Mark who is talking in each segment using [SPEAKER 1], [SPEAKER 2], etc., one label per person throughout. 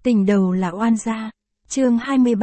[SPEAKER 1] Tình đầu là oan gia. Chương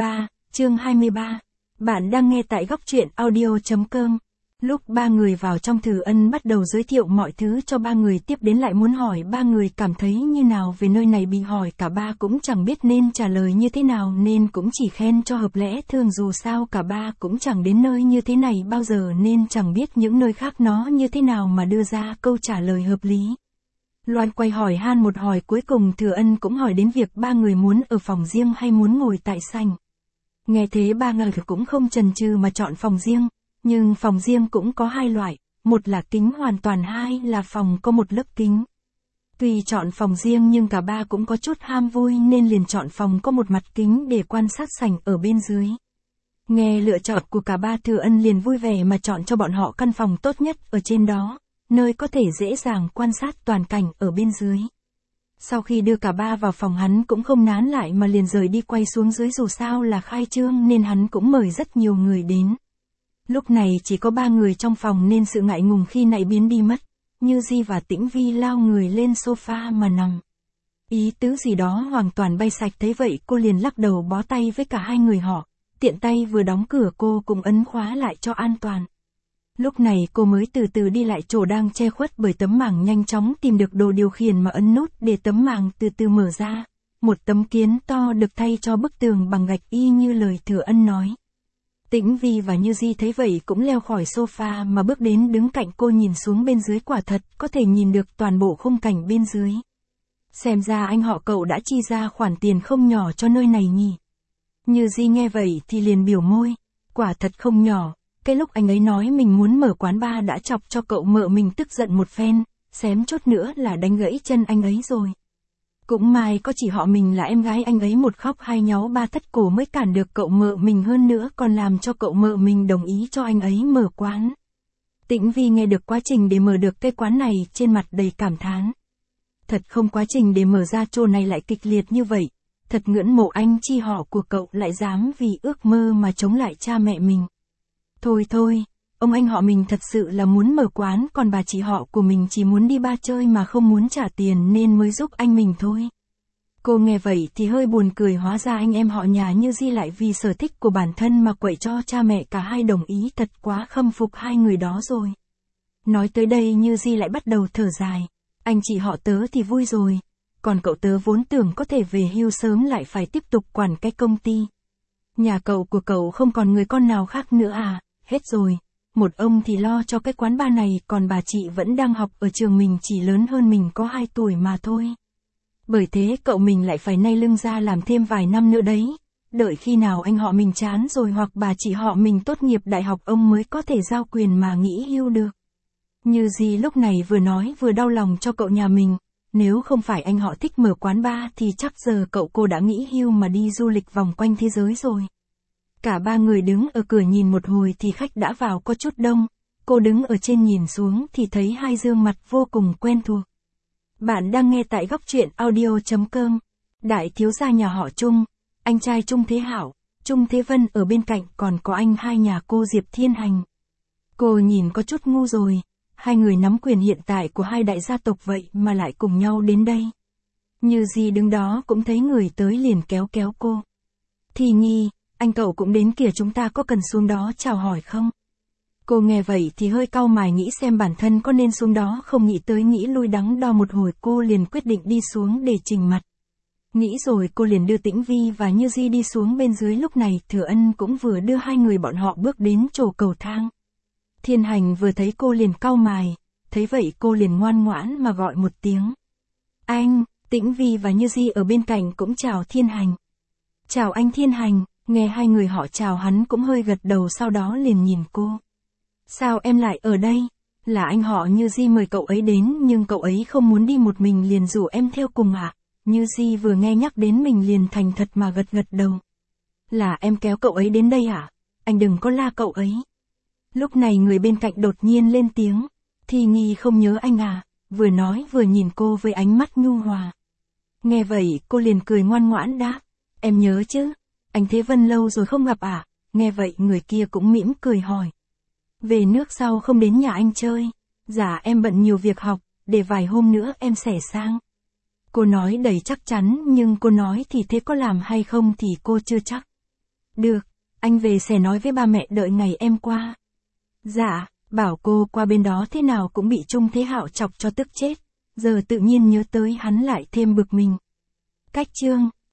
[SPEAKER 1] 23. Bạn đang nghe tại góc truyện audio.com. Lúc ba người vào trong, Thử Ân bắt đầu giới thiệu mọi thứ cho ba người, tiếp đến lại muốn hỏi ba người cảm thấy như nào về nơi này. Bị hỏi cả ba cũng chẳng biết nên trả lời như thế nào nên cũng chỉ khen cho hợp lẽ thường, dù sao cả ba cũng chẳng đến nơi như thế này bao giờ nên chẳng biết những nơi khác nó như thế nào mà đưa ra câu trả lời hợp lý. Loan quay hỏi han một hồi, cuối cùng Thừa Ân cũng hỏi đến việc ba người muốn ở phòng riêng hay muốn ngồi tại sảnh. Nghe thế ba người cũng không chần chừ mà chọn phòng riêng, nhưng phòng riêng cũng có hai loại, một là kính hoàn toàn, hai là phòng có một lớp kính. Tuy chọn phòng riêng nhưng cả ba cũng có chút ham vui nên liền chọn phòng có một mặt kính để quan sát sảnh ở bên dưới. Nghe lựa chọn của cả ba, Thừa Ân liền vui vẻ mà chọn cho bọn họ căn phòng tốt nhất ở trên đó, nơi có thể dễ dàng quan sát toàn cảnh ở bên dưới. Sau khi đưa cả ba vào phòng, hắn cũng không nán lại mà liền rời đi quay xuống dưới, dù sao là khai trương nên hắn cũng mời rất nhiều người đến. Lúc này chỉ có ba người trong phòng nên sự ngại ngùng khi nãy biến đi mất. Như Di và Tĩnh Vi lao người lên sofa mà nằm. Ý tứ gì đó hoàn toàn bay sạch, thế vậy cô liền lắc đầu bó tay với cả hai người họ, tiện tay vừa đóng cửa cô cũng ấn khóa lại cho an toàn. Lúc này cô mới từ từ đi lại chỗ đang che khuất bởi tấm màng, nhanh chóng tìm được đồ điều khiển mà ấn nút để tấm màng từ từ mở ra. Một tấm kiến to được thay cho bức tường bằng gạch y như lời Thừa Ân nói. Tĩnh Vi và Như Di thấy vậy cũng leo khỏi sofa mà bước đến đứng cạnh cô, nhìn xuống bên dưới, quả thật có thể nhìn được toàn bộ khung cảnh bên dưới. Xem ra anh họ Cậu đã chi ra khoản tiền không nhỏ cho nơi này nhỉ. Như Di nghe vậy thì liền biểu môi, quả thật không nhỏ. Cái lúc anh ấy nói mình muốn mở quán bar đã chọc cho cậu mợ mình tức giận một phen, xém chút nữa là đánh gãy chân anh ấy rồi. Cũng may có chỉ họ mình là em gái anh ấy, một khóc hai nháo ba thất cổ mới cản được cậu mợ mình, hơn nữa còn làm cho cậu mợ mình đồng ý cho anh ấy mở quán. Tĩnh Vi nghe được quá trình để mở được cái quán này, trên mặt đầy cảm thán. Thật không, quá trình để mở ra chỗ này lại kịch liệt như vậy. Thật ngưỡng mộ anh chi họ của cậu lại dám vì ước mơ mà chống lại cha mẹ mình. Thôi, ông anh họ mình thật sự là muốn mở quán, còn bà chị họ của mình chỉ muốn đi bar chơi mà không muốn trả tiền nên mới giúp anh mình thôi. Cô nghe vậy thì hơi buồn cười, hóa ra anh em họ nhà Như Di lại vì sở thích của bản thân mà quậy cho cha mẹ cả hai đồng ý, thật quá khâm phục hai người đó rồi. Nói tới đây Như Di lại bắt đầu thở dài, anh chị họ tớ thì vui rồi, còn cậu tớ vốn tưởng có thể về hưu sớm lại phải tiếp tục quản cái công ty. Nhà cậu của cậu không còn người con nào khác nữa à? Hết rồi, một ông thì lo cho cái quán bar này, còn bà chị vẫn đang học ở trường mình, chỉ lớn hơn mình có 2 tuổi mà thôi. Bởi thế cậu mình lại phải nai lưng ra làm thêm vài năm nữa đấy, đợi khi nào anh họ mình chán rồi hoặc bà chị họ mình tốt nghiệp đại học ông mới có thể giao quyền mà nghỉ hưu được. Như Di lúc này vừa nói vừa đau lòng cho cậu nhà mình, nếu không phải anh họ thích mở quán bar thì chắc giờ cậu cô đã nghỉ hưu mà đi du lịch vòng quanh thế giới rồi. Cả ba người đứng ở cửa nhìn một hồi thì khách đã vào có chút đông, cô đứng ở trên nhìn xuống thì thấy hai gương mặt vô cùng quen thuộc. Bạn đang nghe tại góc truyện audio.com. Đại thiếu gia nhà họ Trung, anh trai Trung Thế Hảo, Trung Thế Vân ở bên cạnh, còn có anh hai nhà cô Diệp Thiên Hành. Cô nhìn có chút ngu rồi, hai người nắm quyền hiện tại của hai đại gia tộc vậy mà lại cùng nhau đến đây. Như Di đứng đó cũng thấy người tới liền kéo cô. Thì Nhi, anh cậu cũng đến kìa, chúng ta có cần xuống đó chào hỏi không? Cô nghe vậy thì hơi cau mày nghĩ xem bản thân có nên xuống đó không, nghĩ tới nghĩ lui đắn đo một hồi cô liền quyết định đi xuống để chỉnh mặt. Nghĩ rồi cô liền đưa Tĩnh Vi và Như Di đi xuống bên dưới, lúc này Thừa Ân cũng vừa đưa hai người bọn họ bước đến chỗ cầu thang. Thiên Hành vừa thấy cô liền cau mày, thấy vậy cô liền ngoan ngoãn mà gọi một tiếng. Anh, Tĩnh Vi và Như Di ở bên cạnh cũng chào Thiên Hành. Chào anh Thiên Hành. Nghe hai người họ chào hắn cũng hơi gật đầu, sau đó liền nhìn cô. Sao em lại ở đây? Là anh họ Như Di mời cậu ấy đến nhưng cậu ấy không muốn đi một mình liền rủ em theo cùng ạ. Như Di vừa nghe nhắc đến mình liền thành thật mà gật đầu. Là em kéo cậu ấy đến đây à? Anh đừng có la cậu ấy. Lúc này người bên cạnh đột nhiên lên tiếng. Thì Nhi không nhớ anh à? Vừa nói vừa nhìn cô với ánh mắt nhu hòa. Nghe vậy cô liền cười ngoan ngoãn đáp. Em nhớ chứ? Anh Thế Vân lâu rồi không gặp à? Nghe vậy người kia cũng mỉm cười hỏi. Về nước sau không đến nhà anh chơi? Dạ em bận nhiều việc học, để vài hôm nữa em sẽ sang. Cô nói đầy chắc chắn, nhưng cô nói thì thế có làm hay không thì cô chưa chắc. Được, anh về sẽ nói với ba mẹ đợi ngày em qua. Dạ, bảo cô qua bên đó thế nào cũng bị Trung Thế Hạo chọc cho tức chết. Giờ tự nhiên nhớ tới hắn lại thêm bực mình. Cách chương